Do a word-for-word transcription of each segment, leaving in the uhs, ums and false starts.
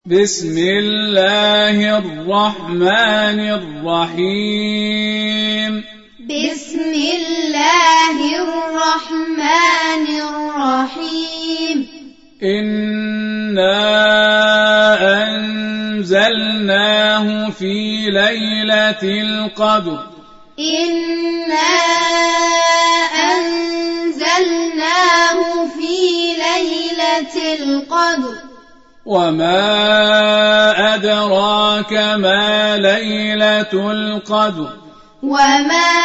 بسم الله الرحمن الرحيم بسم الله الرحمن الرحيم إنا أنزلناه في ليلة القدر إنا أنزلناه في ليلة القدر وما أدراك ما ليلة القدر وما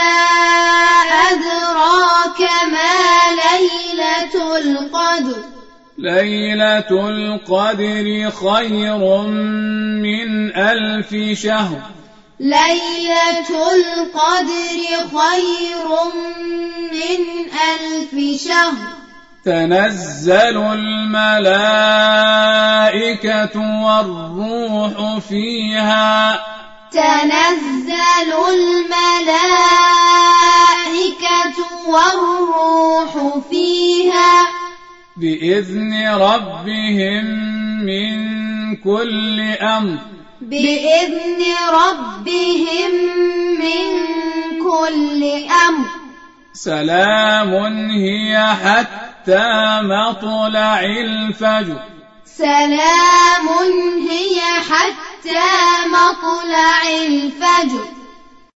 أدراك ما ليلة القدر ليلة القدر خير من ألف شهر ليلة القدر خير من ألف شهر تنزل الملائكة والروح فيها تنزل الملائكة والروح فيها بإذن ربهم من كل أمر بإذن ربهم من كل أمر سلام هي حتى مطلع الفجر سلام هي حتى مطلع الفجر